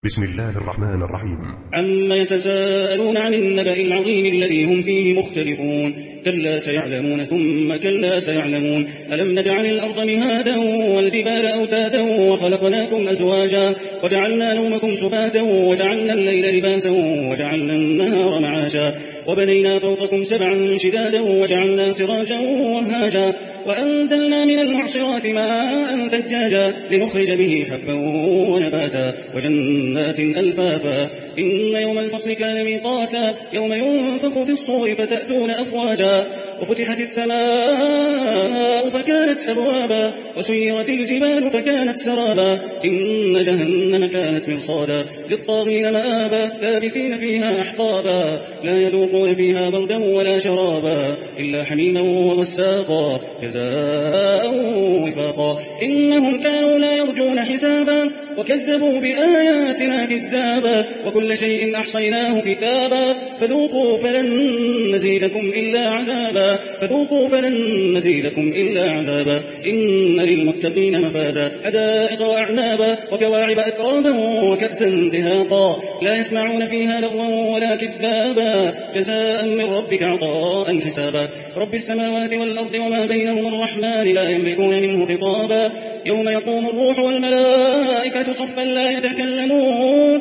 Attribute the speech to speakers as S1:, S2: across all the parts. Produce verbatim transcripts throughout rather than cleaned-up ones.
S1: بسم الله الرحمن الرحيم.
S2: عما يتساءلون عن النبأ العظيم الذي هم فيه مختلفون. كلا سيعلمون ثم كلا سيعلمون. ألم نجعل الأرض مهادا والجبال أوتادا وخلقناكم أزواجا وجعلنا نومكم سباتا وجعلنا الليل لباسا وجعلنا النهار معاشا وبنينا فوقكم سبعا شدادا وجعلنا سراجا وهاجا وأنزلنا من المعصرات ماء ثجاجا لنخرج به حبا ونباتا وجنات ألفافا إن يوم الفصل كان ميقاتا يوم ينفخ في الصور فتأتون أفواجا وفتحت السماء فكانت أبوابا وسيرت الجبال فكانت سرابا إن جهنم كانت مرصادا للطاغين مآبا لابثين فيها أحقابا لا يذوقون فيها بردا ولا شرابا إلا حميما وغساقا جزاء وفاقا إنهم كانوا لا يرجون حسابا وكذبوا بآياتنا كذابا وكل شيء أحصيناه كتابا فذوقوا فلن نزيدكم إلا عذابا فذوقوا فلن نزيدكم إلا عذابا إن للمتقين مفازا حدائق وأعنابا وكواعب أترابا وكأسا دهاقا لا يسمعون فيها لغوا ولا كذابا جزاء من ربك عطاء حسابا رب السماوات والأرض وما بينهما الرحمن لا يملكون منه خطابا يوم يقوم الروح والملائكة صفا لا يتكلمون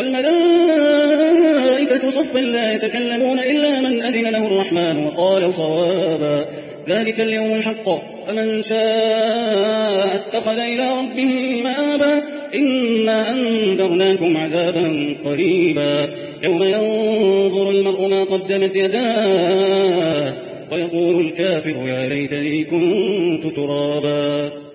S2: والملائكة صفا لا يتكلمون إلا من أذن له الرحمن وقال صوابا ذلك اليوم الحق فمن شاء اتخذ إلى ربه مآبا إنا أنذرناكم عذابا قريبا يوم ينظر المرء ما قدمت يداه ويقول الكافر يا ليتني كنت ترابا.